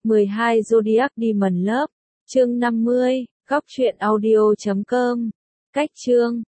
12 Zodiac Diamond Love, chương 50, góc truyện audio.com, cách chương